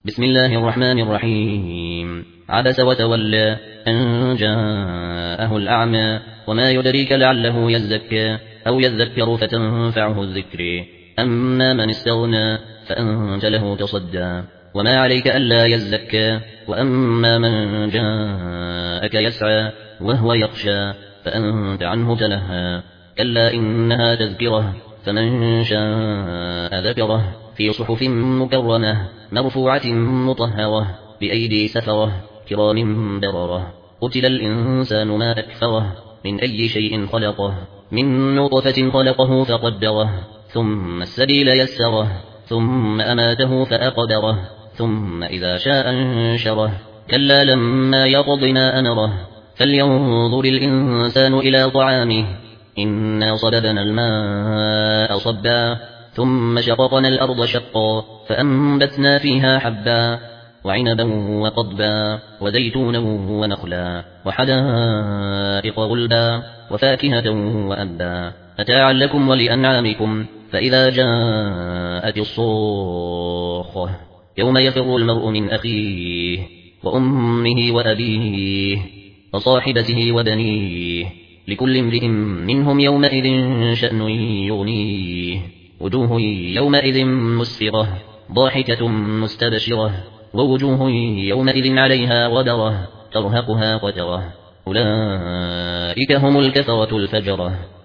بسم الله الرحمن الرحيم. عبس وتولى أن جاءه الأعمى وما يدريك لعله يزكى أو يذكر فتنفعه الذكر. أما من استغنى فأنت له تصدى وما عليك ألا يزكى. وأما من جاءك يسعى وهو يخشى فأنت عنه تلهى. كلا إنها تذكرة فمن شاء ذكره في صحف مكرمة مرفوعة مطهرة بأيدي سفرة كرام بررة. قتل الإنسان ما أكفره من أي شيء خلقه من نطفة خلقه فقدره ثم السبيل يسره ثم أماته فأقدره ثم إذا شاء انشره. كلا لما يقض ما أمره فلينظر الإنسان إلى طعامه إنا صببنا الماء صبا ثم شققنا الأرض شقا فأنبتنا فيها حبا وعنبا وقضبا وزيتونا ونخلا وحدائق غلبا وفاكهة وأبا متاعا لكم ولأنعامكم. فإذا جاءت الصاخة يوم يفر المرء من أخيه وأمه وأبيه وصاحبته وبنيه لكل امرئ منهم يومئذ شأن يغنيه. وجوه يومئذ مسفرة ضاحكة مستبشرة ووجوه يومئذ عليها غبرة ترهقها قترة. أولئك هم الكفرة الفجرة.